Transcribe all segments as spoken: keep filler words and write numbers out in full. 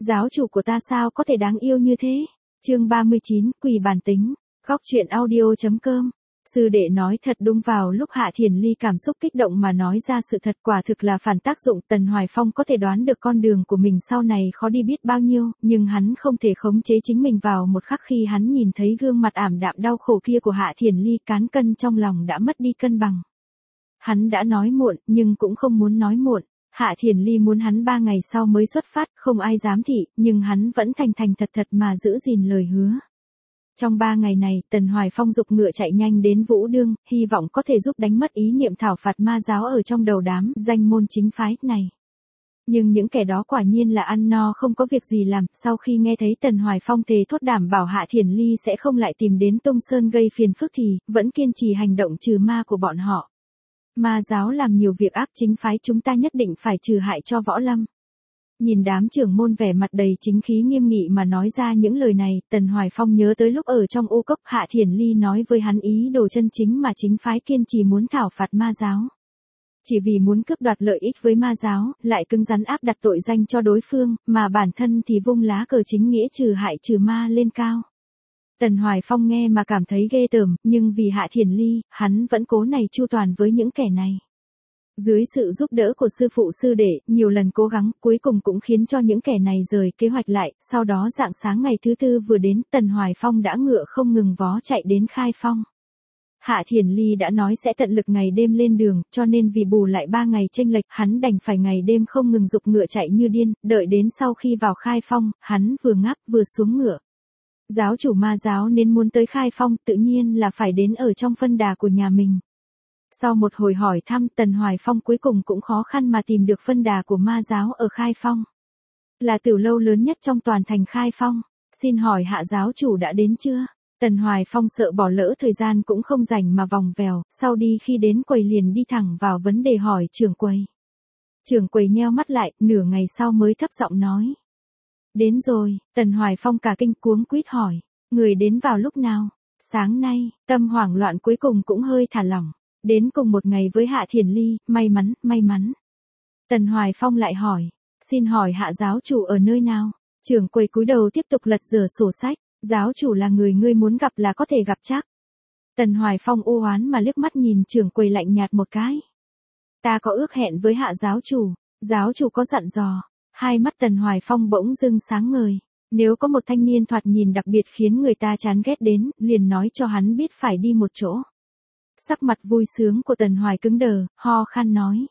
Giáo chủ của ta sao có thể đáng yêu như thế? Chương ba mươi chín, quỷ bản tính. Góc truyện audio chấm com. Sư đệ nói thật đúng vào lúc Hạ Thiền Ly cảm xúc kích động mà nói ra sự thật, quả thực là phản tác dụng. Tần Hoài Phong có thể đoán được con đường của mình sau này khó đi biết bao nhiêu, nhưng hắn không thể khống chế chính mình. Vào một khắc khi hắn nhìn thấy gương mặt ảm đạm đau khổ kia của Hạ Thiền Ly, cán cân trong lòng đã mất đi cân bằng. Hắn đã nói muộn, nhưng cũng không muốn nói muộn. Hạ Thiền Ly muốn hắn ba ngày sau mới xuất phát, không ai dám thị, nhưng hắn vẫn thành thành thật thật mà giữ gìn lời hứa. Trong ba ngày này, Tần Hoài Phong giục ngựa chạy nhanh đến Vũ Đương, hy vọng có thể giúp đánh mất ý niệm thảo phạt ma giáo ở trong đầu đám danh môn chính phái này. Nhưng những kẻ đó quả nhiên là ăn no không có việc gì làm. Sau khi nghe thấy Tần Hoài Phong thề thốt đảm bảo Hạ Thiền Ly sẽ không lại tìm đến Tung Sơn gây phiền phức thì vẫn kiên trì hành động trừ ma của bọn họ. Ma giáo làm nhiều việc ác, chính phái chúng ta nhất định phải trừ hại cho võ lâm. Nhìn đám trưởng môn vẻ mặt đầy chính khí nghiêm nghị mà nói ra những lời này, Tần Hoài Phong nhớ tới lúc ở trong ô cốc, Hạ Thiền Ly nói với hắn ý đồ chân chính mà chính phái kiên trì muốn thảo phạt ma giáo. Chỉ vì muốn cướp đoạt lợi ích với ma giáo, lại cứng rắn áp đặt tội danh cho đối phương, mà bản thân thì vung lá cờ chính nghĩa trừ hại trừ ma lên cao. Tần Hoài Phong nghe mà cảm thấy ghê tởm, nhưng vì Hạ Thiền Ly, hắn vẫn cố này chu toàn với những kẻ này. Dưới sự giúp đỡ của sư phụ sư đệ, nhiều lần cố gắng, cuối cùng cũng khiến cho những kẻ này rời kế hoạch lại. Sau đó rạng sáng ngày thứ tư vừa đến, Tần Hoài Phong đã ngựa không ngừng vó chạy đến Khai Phong. Hạ Thiền Ly đã nói sẽ tận lực ngày đêm lên đường, cho nên vì bù lại ba ngày chênh lệch, hắn đành phải ngày đêm không ngừng giục ngựa chạy như điên. Đợi đến sau khi vào Khai Phong, hắn vừa ngáp vừa xuống ngựa. Giáo chủ ma giáo nên muốn tới Khai Phong, tự nhiên là phải đến ở trong phân đà của nhà mình. Sau một hồi hỏi thăm, Tần Hoài Phong cuối cùng cũng khó khăn mà tìm được phân đà của ma giáo ở Khai Phong. Là tiểu lâu lớn nhất trong toàn thành Khai Phong. Xin hỏi Hạ giáo chủ đã đến chưa? Tần Hoài Phong sợ bỏ lỡ thời gian cũng không rảnh mà vòng vèo, sau đi khi đến quầy liền đi thẳng vào vấn đề hỏi trưởng quầy. Trưởng quầy nheo mắt lại, nửa ngày sau mới thấp giọng nói. Đến rồi. Tần Hoài Phong cả kinh cuống quýt hỏi. Người đến vào lúc nào? Sáng nay. Tâm hoảng loạn cuối cùng cũng hơi thả lỏng. Đến cùng một ngày với Hạ Thiền Ly, may mắn, may mắn. Tần Hoài Phong lại hỏi. Xin hỏi Hạ giáo chủ ở nơi nào? Trưởng quầy cúi đầu tiếp tục lật dở sổ sách. Giáo chủ là người ngươi muốn gặp là có thể gặp chắc. Tần Hoài Phong u oán mà liếc mắt nhìn trưởng quầy lạnh nhạt một cái. Ta có ước hẹn với Hạ giáo chủ. Giáo chủ có dặn dò. Hai mắt Tần Hoài Phong bỗng dưng sáng ngời. Nếu có một thanh niên thoạt nhìn đặc biệt khiến người ta chán ghét đến, liền nói cho hắn biết phải đi một chỗ. Sắc mặt vui sướng của Tần Hoài cứng đờ, ho khan nói.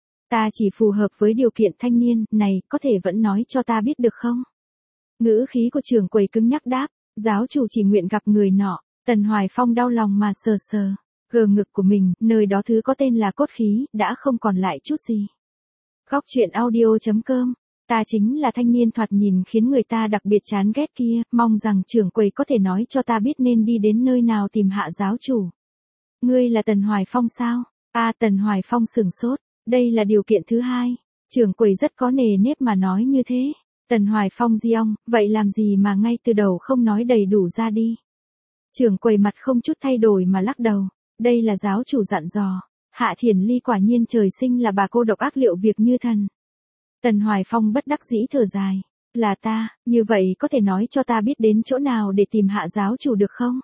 Ta chỉ phù hợp với điều kiện thanh niên này, có thể vẫn nói cho ta biết được không? Ngữ khí của trưởng quầy cứng nhắc đáp, giáo chủ chỉ nguyện gặp người nọ. Tần Hoài Phong đau lòng mà sờ sờ gờ ngực của mình, nơi đó thứ có tên là cốt khí, đã không còn lại chút gì. Góc truyện audio chấm com. Ta chính là thanh niên thoạt nhìn khiến người ta đặc biệt chán ghét kia, mong rằng trưởng quầy có thể nói cho ta biết nên đi đến nơi nào tìm Hạ giáo chủ. Ngươi là Tần Hoài Phong sao? A à, Tần Hoài Phong sửng sốt, đây là điều kiện thứ hai. Trưởng quầy rất có nề nếp mà nói như thế. Tần Hoài Phong di ong, vậy làm gì mà ngay từ đầu không nói đầy đủ ra đi? Trưởng quầy mặt không chút thay đổi mà lắc đầu, đây là giáo chủ dặn dò. Hạ Thiền Ly quả nhiên trời sinh là bà cô độc ác liệu việc như thần. Tần Hoài Phong bất đắc dĩ thở dài. Là ta, như vậy có thể nói cho ta biết đến chỗ nào để tìm Hạ giáo chủ được không?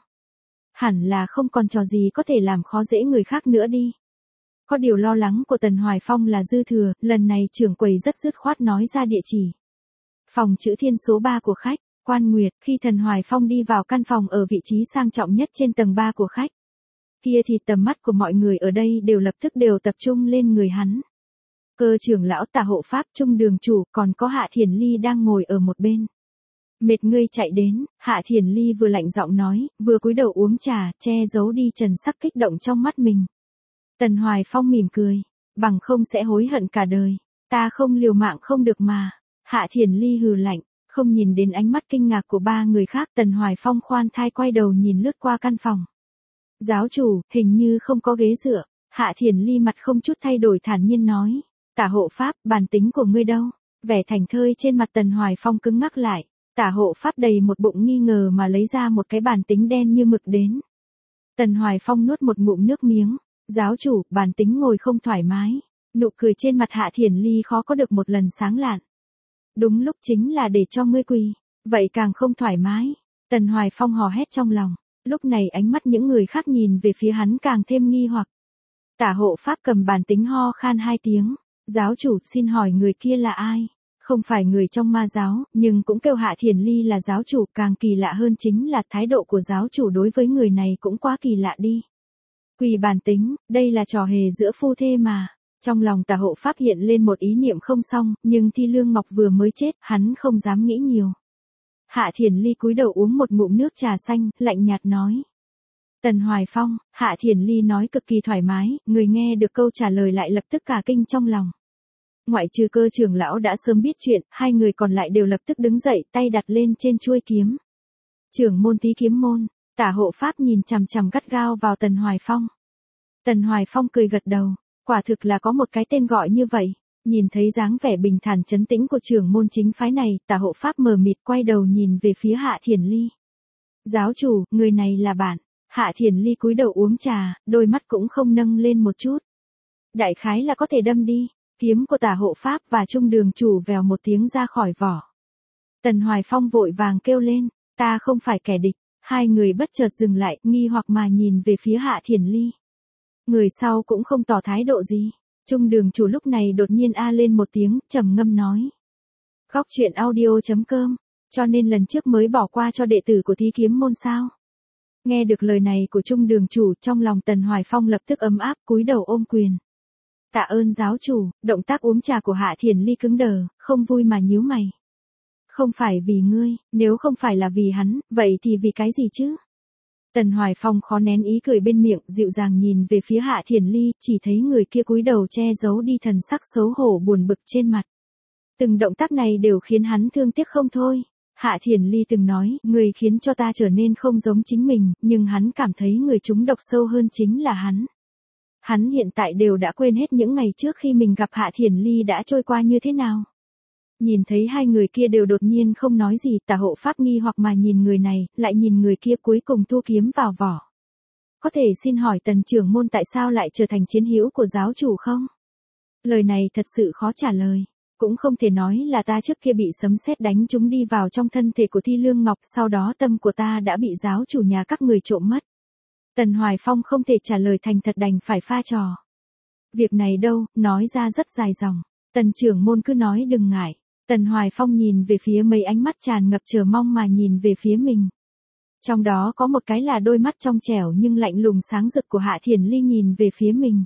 Hẳn là không còn trò gì có thể làm khó dễ người khác nữa đi. Có điều lo lắng của Tần Hoài Phong là dư thừa, lần này trưởng quầy rất dứt khoát nói ra địa chỉ. Phòng Chữ Thiên số ba của khách, Quan Nguyệt. Khi Tần Hoài Phong đi vào căn phòng ở vị trí sang trọng nhất trên tầng ba của khách, kia thì tầm mắt của mọi người ở đây đều lập tức đều tập trung lên người hắn. Cơ trưởng lão Tả hộ pháp Trung đường chủ, còn có Hạ Thiền Ly đang ngồi ở một bên. Mệt ngươi chạy đến, Hạ Thiền Ly vừa lạnh giọng nói, vừa cúi đầu uống trà, che giấu đi trần sắc kích động trong mắt mình. Tần Hoài Phong mỉm cười, bằng không sẽ hối hận cả đời. Ta không liều mạng không được mà. Hạ Thiền Ly hừ lạnh, không nhìn đến ánh mắt kinh ngạc của ba người khác. Tần Hoài Phong khoan thai quay đầu nhìn lướt qua căn phòng. Giáo chủ, hình như không có ghế dựa. Hạ Thiền Ly mặt không chút thay đổi thản nhiên nói. Tả hộ pháp, bản tính của ngươi đâu? Vẻ thành thơi trên mặt Tần Hoài Phong cứng ngắc lại. Tả hộ pháp đầy một bụng nghi ngờ mà lấy ra một cái bản tính đen như mực đến. Tần Hoài Phong nuốt một ngụm nước miếng. Giáo chủ, bản tính ngồi không thoải mái. Nụ cười trên mặt Hạ Thiền Ly khó có được một lần sáng lạn. Đúng lúc chính là để cho ngươi quỳ, vậy càng không thoải mái. Tần Hoài Phong hò hét trong lòng, lúc này ánh mắt những người khác nhìn về phía hắn càng thêm nghi hoặc. Tả hộ pháp cầm bàn tính ho khan hai tiếng, giáo chủ xin hỏi người kia là ai? Không phải người trong ma giáo, nhưng cũng kêu Hạ Thiền Ly là giáo chủ, càng kỳ lạ hơn chính là thái độ của giáo chủ đối với người này cũng quá kỳ lạ đi. Quỳ bàn tính, đây là trò hề giữa phu thê mà. Trong lòng tả hộ pháp hiện lên một ý niệm không xong, nhưng Thi Lương Ngọc vừa mới chết, hắn không dám nghĩ nhiều. Hạ Thiền Ly cúi đầu uống một ngụm nước trà xanh, lạnh nhạt nói. Tần Hoài Phong, Hạ Thiền Ly nói cực kỳ thoải mái, người nghe được câu trả lời lại lập tức cả kinh trong lòng. Ngoại trừ Cơ trưởng lão đã sớm biết chuyện, hai người còn lại đều lập tức đứng dậy, tay đặt lên trên chuôi kiếm. Trưởng môn Tí Kiếm môn, tả hộ pháp nhìn chằm chằm gắt gao vào Tần Hoài Phong. Tần Hoài Phong cười gật đầu, quả thực là có một cái tên gọi như vậy. Nhìn thấy dáng vẻ bình thản trấn tĩnh của trưởng môn chính phái này, tả hộ pháp mờ mịt quay đầu nhìn về phía Hạ Thiền Ly. Giáo chủ, người này là bạn. Hạ Thiền Ly cúi đầu uống trà, đôi mắt cũng không nâng lên một chút. Đại khái là có thể đâm đi. Kiếm của tả hộ pháp và trung đường chủ vèo một tiếng ra khỏi vỏ. Tần Hoài Phong vội vàng kêu lên, ta không phải kẻ địch. Hai người bất chợt dừng lại, nghi hoặc mà nhìn về phía Hạ Thiền Ly. Người sau cũng không tỏ thái độ gì. Trung đường chủ lúc này đột nhiên a lên một tiếng, trầm ngâm nói. Góc truyện audio chấm com, cho nên lần trước mới bỏ qua cho đệ tử của Thí Kiếm môn sao. Nghe được lời này của trung đường chủ, trong lòng Tần Hoài Phong lập tức ấm áp, cúi đầu ôm quyền. Tạ ơn giáo chủ. Động tác uống trà của Hạ Thiền Ly cứng đờ, không vui mà nhíu mày. Không phải vì ngươi, nếu không phải là vì hắn, vậy thì vì cái gì chứ? Tần Hoài Phong khó nén ý cười bên miệng, dịu dàng nhìn về phía Hạ Thiền Ly, chỉ thấy người kia cúi đầu che giấu đi thần sắc xấu hổ buồn bực trên mặt. Từng động tác này đều khiến hắn thương tiếc không thôi. Hạ Thiền Ly từng nói, người khiến cho ta trở nên không giống chính mình, nhưng hắn cảm thấy người trúng độc sâu hơn chính là hắn. Hắn hiện tại đều đã quên hết những ngày trước khi mình gặp Hạ Thiền Ly đã trôi qua như thế nào. Nhìn thấy hai người kia đều đột nhiên không nói gì, tả hộ pháp nghi hoặc mà nhìn người này, lại nhìn người kia cuối cùng thu kiếm vào vỏ. Có thể xin hỏi Tần trưởng môn tại sao lại trở thành chiến hữu của giáo chủ không? Lời này thật sự khó trả lời. Cũng không thể nói là ta trước kia bị sấm sét đánh trúng đi vào trong thân thể của Thi Lương Ngọc, sau đó tâm của ta đã bị giáo chủ nhà các người trộm mất. Tần Hoài Phong không thể trả lời thành thật đành phải pha trò. Việc này đâu, nói ra rất dài dòng. Tần trưởng môn cứ nói đừng ngại. Tần Hoài Phong nhìn về phía mấy ánh mắt tràn ngập chờ mong mà nhìn về phía mình. Trong đó có một cái là đôi mắt trong trẻo nhưng lạnh lùng sáng rực của Hạ Thiền Ly nhìn về phía mình.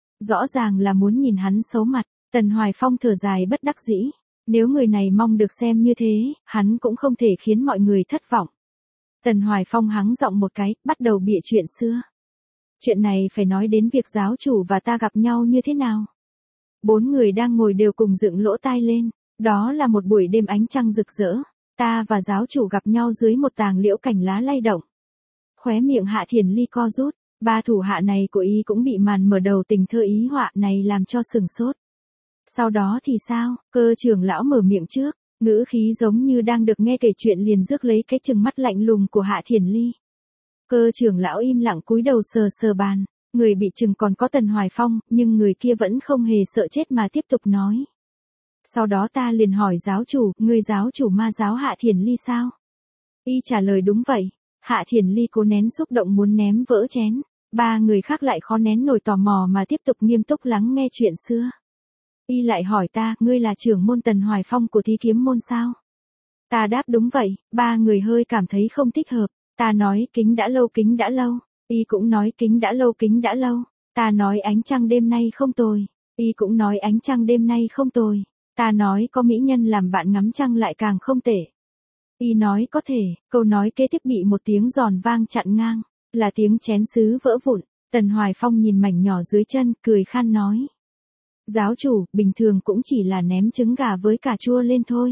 Rõ ràng là muốn nhìn hắn xấu mặt. Tần Hoài Phong thở dài bất đắc dĩ. Nếu người này mong được xem như thế, hắn cũng không thể khiến mọi người thất vọng. Tần Hoài Phong hắng giọng một cái, bắt đầu bịa chuyện xưa. Chuyện này phải nói đến việc giáo chủ và ta gặp nhau như thế nào. Bốn người đang ngồi đều cùng dựng lỗ tai lên. Đó là một buổi đêm ánh trăng rực rỡ. Ta và giáo chủ gặp nhau dưới một tàng liễu cành lá lay động. Khóe miệng Hạ Thiền Ly co rút. Ba thủ hạ này của y cũng bị màn mở đầu tình thơ ý họa này làm cho sừng sốt. Sau đó thì sao? Cơ trưởng lão mở miệng trước. Ngữ khí giống như đang được nghe kể chuyện liền rước lấy cái chừng mắt lạnh lùng của Hạ Thiền Ly. Cơ trưởng lão im lặng cúi đầu sờ sờ bàn. Người bị chừng còn có Tần Hoài Phong, nhưng người kia vẫn không hề sợ chết mà tiếp tục nói. Sau đó ta liền hỏi giáo chủ, người giáo chủ ma giáo Hạ Thiền Ly sao? Y trả lời đúng vậy. Hạ Thiền Ly cố nén xúc động muốn ném vỡ chén. Ba người khác lại khó nén nổi tò mò mà tiếp tục nghiêm túc lắng nghe chuyện xưa. Y lại hỏi ta, ngươi là trưởng môn Tần Hoài Phong của Thí Kiếm môn sao? Ta đáp đúng vậy. Ba người hơi cảm thấy không thích hợp. Ta nói kính đã lâu kính đã lâu. Y cũng nói kính đã lâu kính đã lâu. Ta nói ánh trăng đêm nay không tồi. Y cũng nói ánh trăng đêm nay không tồi. Ta nói có mỹ nhân làm bạn ngắm trăng lại càng không tệ. Y nói có thể, câu nói kế tiếp bị một tiếng giòn vang chặn ngang, là tiếng chén sứ vỡ vụn. Tần Hoài Phong nhìn mảnh nhỏ dưới chân, cười khan nói. Giáo chủ, bình thường cũng chỉ là ném trứng gà với cà chua lên thôi.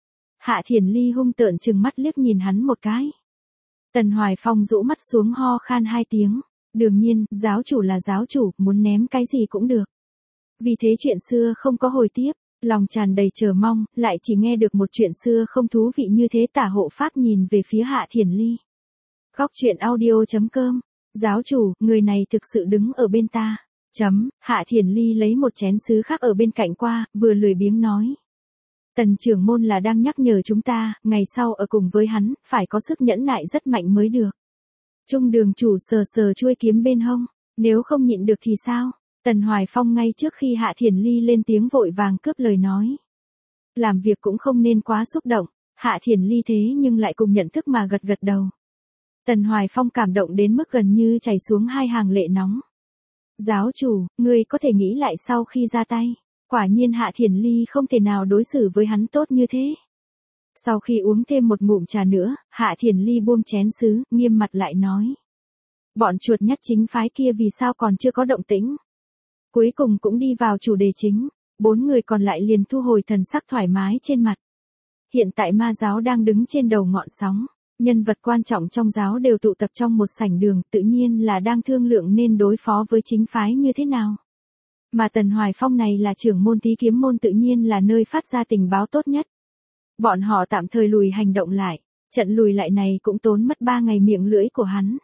Hạ Thiền Ly hung tợn trừng mắt liếc nhìn hắn một cái. Tần Hoài Phong rũ mắt xuống ho khan hai tiếng. Đương nhiên, giáo chủ là giáo chủ, muốn ném cái gì cũng được. Vì thế chuyện xưa không có hồi tiếp. Lòng tràn đầy chờ mong, lại chỉ nghe được một chuyện xưa không thú vị như thế. Tả hộ pháp nhìn về phía Hạ Thiền Ly. Góc truyện audio chấm com. Giáo chủ, người này thực sự đứng ở bên ta. Chấm, Hạ Thiền Ly lấy một chén sứ khác ở bên cạnh qua, vừa lười biếng nói. Tần trưởng môn là đang nhắc nhở chúng ta, ngày sau ở cùng với hắn, phải có sức nhẫn nại rất mạnh mới được. Trung đường chủ sờ sờ chuôi kiếm bên hông, nếu không nhịn được thì sao? Tần Hoài Phong ngay trước khi Hạ Thiền Ly lên tiếng vội vàng cướp lời nói. Làm việc cũng không nên quá xúc động, Hạ Thiền Ly thế nhưng lại cùng nhận thức mà gật gật đầu. Tần Hoài Phong cảm động đến mức gần như chảy xuống hai hàng lệ nóng. Giáo chủ, ngươi có thể nghĩ lại sau khi ra tay, quả nhiên Hạ Thiền Ly không thể nào đối xử với hắn tốt như thế. Sau khi uống thêm một ngụm trà nữa, Hạ Thiền Ly buông chén sứ, nghiêm mặt lại nói. Bọn chuột nhắt chính phái kia vì sao còn chưa có động tĩnh? Cuối cùng cũng đi vào chủ đề chính, bốn người còn lại liền thu hồi thần sắc thoải mái trên mặt. Hiện tại ma giáo đang đứng trên đầu ngọn sóng, nhân vật quan trọng trong giáo đều tụ tập trong một sảnh đường, tự nhiên là đang thương lượng nên đối phó với chính phái như thế nào. Mà Tần Hoài Phong này là trưởng môn Tý Kiếm môn, tự nhiên là nơi phát ra tình báo tốt nhất. Bọn họ tạm thời lùi hành động lại, trận lùi lại này cũng tốn mất ba ngày miệng lưỡi của hắn.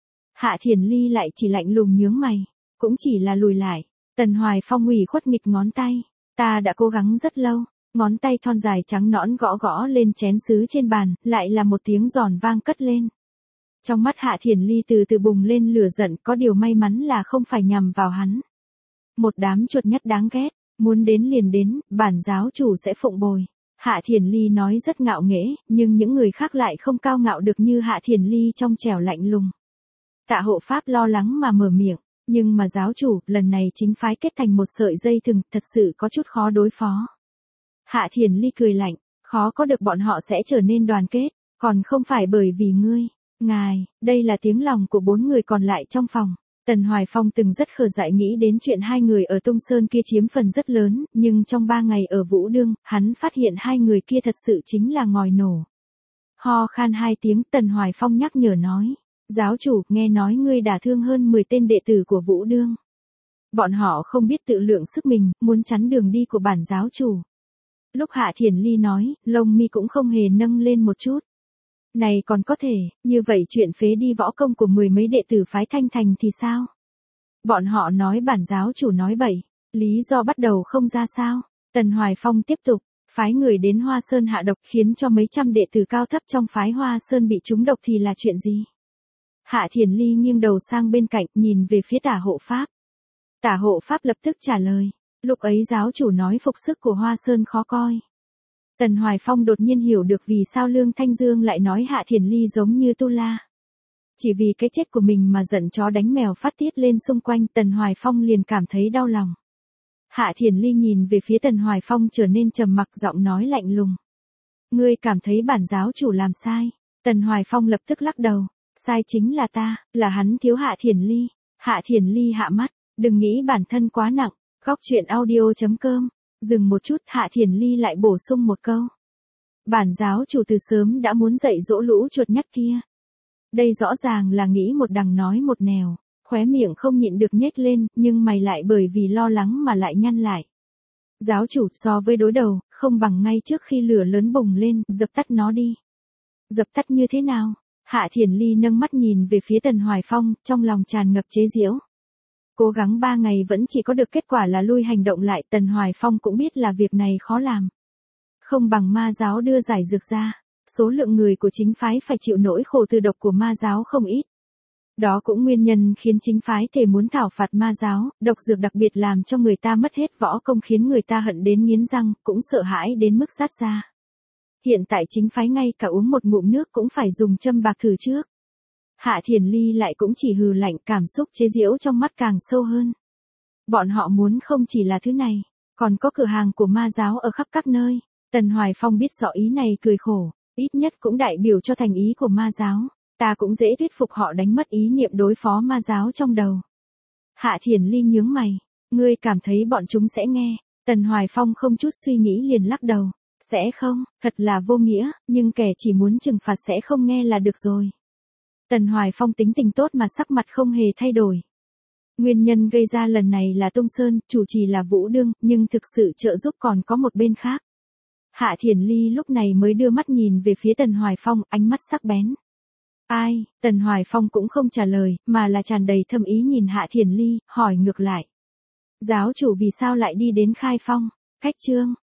Hạ Thiền Ly lại chỉ lạnh lùng nhướng mày, cũng chỉ là lùi lại. Tần Hoài Phong ủy khuất nghịch ngón tay, ta đã cố gắng rất lâu, ngón tay thon dài trắng nõn gõ gõ lên chén sứ trên bàn, lại là một tiếng giòn vang cất lên. Trong mắt Hạ Thiền Ly từ từ bùng lên lửa giận, có điều may mắn là không phải nhằm vào hắn. Một đám chuột nhắt đáng ghét, muốn đến liền đến, bản giáo chủ sẽ phụng bồi. Hạ Thiền Ly nói rất ngạo nghễ, nhưng những người khác lại không cao ngạo được như Hạ Thiền Ly trong trẻo lạnh lùng. Tạ Hộ Pháp lo lắng mà mở miệng, nhưng mà giáo chủ, lần này chính phái kết thành một sợi dây thừng, thật sự có chút khó đối phó. Hạ Thiền Ly cười lạnh, khó có được bọn họ sẽ trở nên đoàn kết, còn không phải bởi vì ngươi, ngài, đây là tiếng lòng của bốn người còn lại trong phòng. Tần Hoài Phong từng rất khờ dại nghĩ đến chuyện hai người ở Tung Sơn kia chiếm phần rất lớn, nhưng trong ba ngày ở Vũ Đương, hắn phát hiện hai người kia thật sự chính là ngòi nổ. Ho khan hai tiếng, Tần Hoài Phong nhắc nhở nói, giáo chủ, nghe nói ngươi đả thương hơn mười tên đệ tử của Vũ Đương. Bọn họ không biết tự lượng sức mình, muốn chắn đường đi của bản giáo chủ. Lúc Hạ Thiền Ly nói, lông mi cũng không hề nâng lên một chút. Này còn có thể, như vậy chuyện phế đi võ công của mười mấy đệ tử phái Thanh Thành thì sao? Bọn họ nói bản giáo chủ nói bậy, lý do bắt đầu không ra sao? Tần Hoài Phong tiếp tục, phái người đến Hoa Sơn hạ độc khiến cho mấy trăm đệ tử cao thấp trong phái Hoa Sơn bị trúng độc thì là chuyện gì? Hạ Thiền Ly nghiêng đầu sang bên cạnh, nhìn về phía Tả Hộ Pháp. Tả Hộ Pháp lập tức trả lời, lúc ấy giáo chủ nói phục sức của Hoa Sơn khó coi. Tần Hoài Phong đột nhiên hiểu được vì sao Lương Thanh Dương lại nói Hạ Thiền Ly giống như Tu La. Chỉ vì cái chết của mình mà giận chó đánh mèo phát tiết lên xung quanh, Tần Hoài Phong liền cảm thấy đau lòng. Hạ Thiền Ly nhìn về phía Tần Hoài Phong trở nên trầm mặc, giọng nói lạnh lùng. Ngươi cảm thấy bản giáo chủ làm sai? Tần Hoài Phong lập tức lắc đầu, sai chính là ta, là hắn thiếu Hạ Thiền Ly. Hạ Thiền Ly hạ mắt, đừng nghĩ bản thân quá nặng. Góc truyện audio chấm com. Dừng một chút, Hạ Thiền Ly lại bổ sung một câu. Bản giáo chủ từ sớm đã muốn dạy dỗ lũ chuột nhắt kia. Đây rõ ràng là nghĩ một đằng nói một nẻo, khóe miệng không nhịn được nhếch lên, nhưng mày lại bởi vì lo lắng mà lại nhăn lại. Giáo chủ, so với đối đầu, không bằng ngay trước khi lửa lớn bùng lên, dập tắt nó đi. Dập tắt như thế nào? Hạ Thiền Ly nâng mắt nhìn về phía Tần Hoài Phong, trong lòng tràn ngập chế giễu. Cố gắng ba ngày vẫn chỉ có được kết quả là lui hành động lại, Tần Hoài Phong cũng biết là việc này khó làm. Không bằng ma giáo đưa giải dược ra, số lượng người của chính phái phải chịu nỗi khổ từ độc của ma giáo không ít. Đó cũng nguyên nhân khiến chính phái thể muốn thảo phạt ma giáo, độc dược đặc biệt làm cho người ta mất hết võ công, khiến người ta hận đến nghiến răng, cũng sợ hãi đến mức sát ra. Hiện tại chính phái ngay cả uống một ngụm nước cũng phải dùng châm bạc thử trước. Hạ Thiền Ly lại cũng chỉ hừ lạnh, cảm xúc chế giễu trong mắt càng sâu hơn. Bọn họ muốn không chỉ là thứ này, còn có cửa hàng của ma giáo ở khắp các nơi. Tần Hoài Phong biết rõ ý này cười khổ, ít nhất cũng đại biểu cho thành ý của ma giáo. Ta cũng dễ thuyết phục họ đánh mất ý niệm đối phó ma giáo trong đầu. Hạ Thiền Ly nhướng mày, ngươi cảm thấy bọn chúng sẽ nghe? Tần Hoài Phong không chút suy nghĩ liền lắc đầu, sẽ không, thật là vô nghĩa, nhưng kẻ chỉ muốn trừng phạt sẽ không nghe là được rồi. Tần Hoài Phong tính tình tốt mà sắc mặt không hề thay đổi. Nguyên nhân gây ra lần này là Tung Sơn, chủ trì là Vũ Đương, nhưng thực sự trợ giúp còn có một bên khác. Hạ Thiền Ly lúc này mới đưa mắt nhìn về phía Tần Hoài Phong, ánh mắt sắc bén. Ai? Tần Hoài Phong cũng không trả lời, mà là tràn đầy thâm ý nhìn Hạ Thiền Ly, hỏi ngược lại. Giáo chủ vì sao lại đi đến Khai Phong? Cách chương.